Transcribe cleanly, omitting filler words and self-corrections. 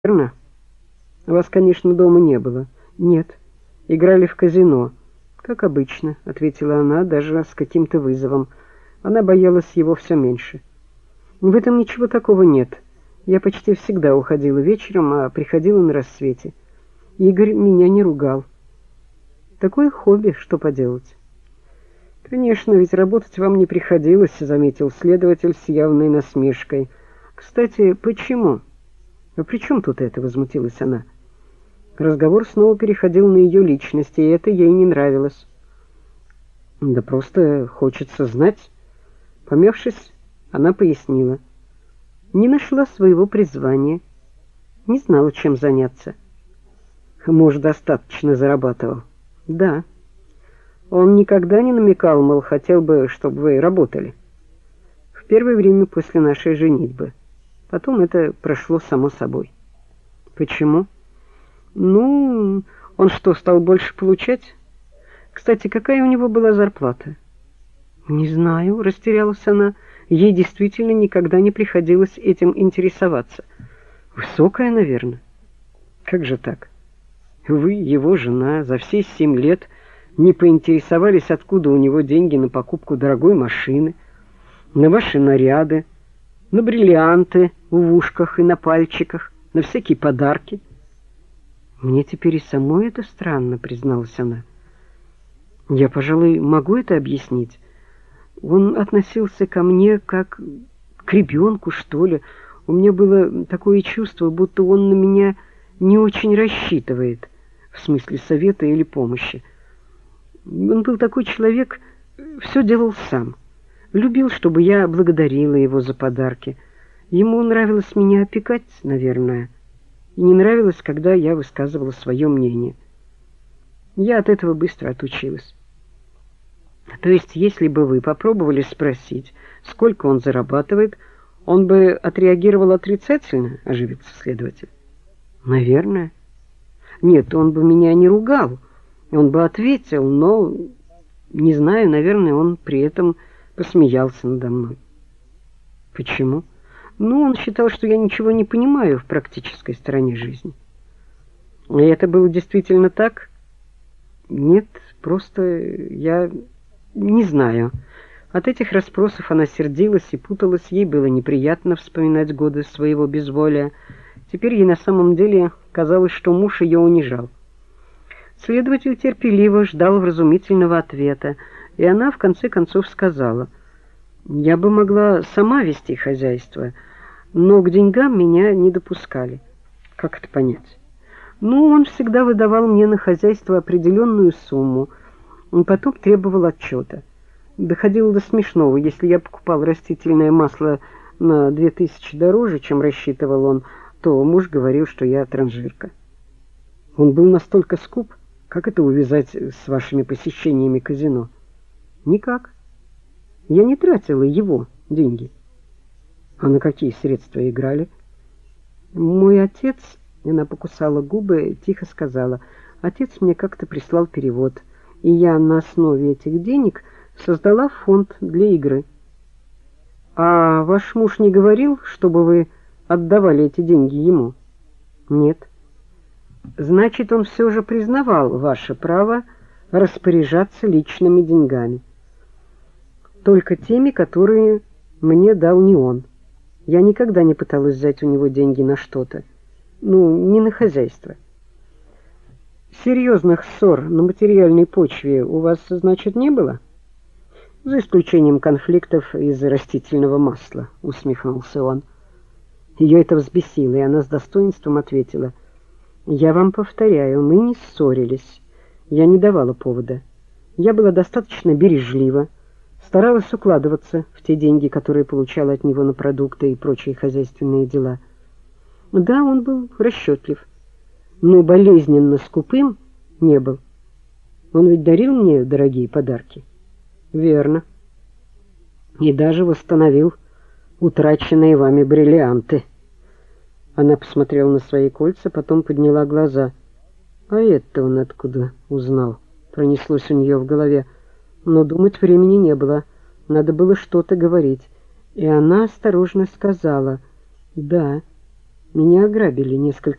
Верно? Вас, конечно, дома не было. Нет. Играли в казино. Как обычно, ответила она, даже с каким-то вызовом. Она боялась его все меньше. В этом ничего такого нет. Я почти всегда уходила вечером, а приходила на рассвете. Игорь меня не ругал. Такое хобби, что поделать? Конечно, ведь работать вам не приходилось, заметил следователь с явной насмешкой. Кстати, почему? «А при чем тут это?» — возмутилась она. Разговор снова переходил на ее личность, и это ей не нравилось. «Да просто хочется знать». Помявшись, она пояснила. Не нашла своего призвания, не знала, чем заняться. Муж достаточно зарабатывал. Да. Он никогда не намекал, мол, хотел бы, чтобы вы работали. В первое время после нашей женитьбы. Потом это прошло само собой. Почему? Ну, он что, стал больше получать? Кстати, какая у него была зарплата? Не знаю, растерялась она. Ей действительно никогда не приходилось этим интересоваться. Высокая, наверное. Как же так? Вы, его жена, за все 7 лет не поинтересовались, откуда у него деньги на покупку дорогой машины, на ваши наряды, на бриллианты в ушках и на пальчиках, на всякие подарки. Мне теперь и самой это странно, призналась она. Я, пожалуй, могу это объяснить. Он относился ко мне как к ребенку, что ли. У меня было такое чувство, будто он на меня не очень рассчитывает, в смысле совета или помощи. Он был такой человек, все делал сам. Любил, чтобы я благодарила его за подарки. Ему нравилось меня опекать, наверное, и не нравилось, когда я высказывала свое мнение. Я от этого быстро отучилась. То есть, если бы вы попробовали спросить, сколько он зарабатывает, он бы отреагировал отрицательно, оживился следователь. Наверное. Нет, он бы меня не ругал, он бы ответил, но, не знаю, наверное, он при этом посмеялся надо мной. Почему? Ну, он считал, что я ничего не понимаю в практической стороне жизни. И это было действительно так? Нет, просто я не знаю. От этих расспросов она сердилась и путалась, ей было неприятно вспоминать годы своего безволия. Теперь ей на самом деле казалось, что муж ее унижал. Следователь терпеливо ждал вразумительного ответа, и она в конце концов сказала: «Я бы могла сама вести хозяйство, но к деньгам меня не допускали». «Как это понять?» «Ну, он всегда выдавал мне на хозяйство определенную сумму, и потом требовал отчета. Доходило до смешного. Если я покупал растительное масло на 2000 дороже, чем рассчитывал он, то муж говорил, что я транжирка». «Он был настолько скуп? Как это увязать с вашими посещениями казино?» «Никак. Я не тратила его деньги». «А на какие средства играли?» «Мой отец...» — она покусала губы, тихо сказала: «Отец мне как-то прислал перевод, и я на основе этих денег создала фонд для игры». «А ваш муж не говорил, чтобы вы отдавали эти деньги ему?» «Нет». «Значит, он все же признавал ваше право распоряжаться личными деньгами. Только теми, которые мне дал не он. Я никогда не пыталась взять у него деньги на что-то. Ну, не на хозяйство». «Серьезных ссор на материальной почве у вас, значит, не было?» «За исключением конфликтов из-за растительного масла», — усмехнулся он. Ее это взбесило, и она с достоинством ответила: «Я вам повторяю, мы не ссорились. Я не давала повода. Я была достаточно бережлива, старалась укладываться в те деньги, которые получала от него на продукты и прочие хозяйственные дела. Да, он был расчетлив, но болезненно скупым не был. Он ведь дарил мне дорогие подарки». «Верно. И даже восстановил утраченные вами бриллианты». Она посмотрела на свои кольца, потом подняла глаза. «А это он откуда узнал?» Пронеслось у нее в голове. Но думать времени не было. Надо было что-то говорить. И она осторожно сказала: «Да, меня ограбили несколько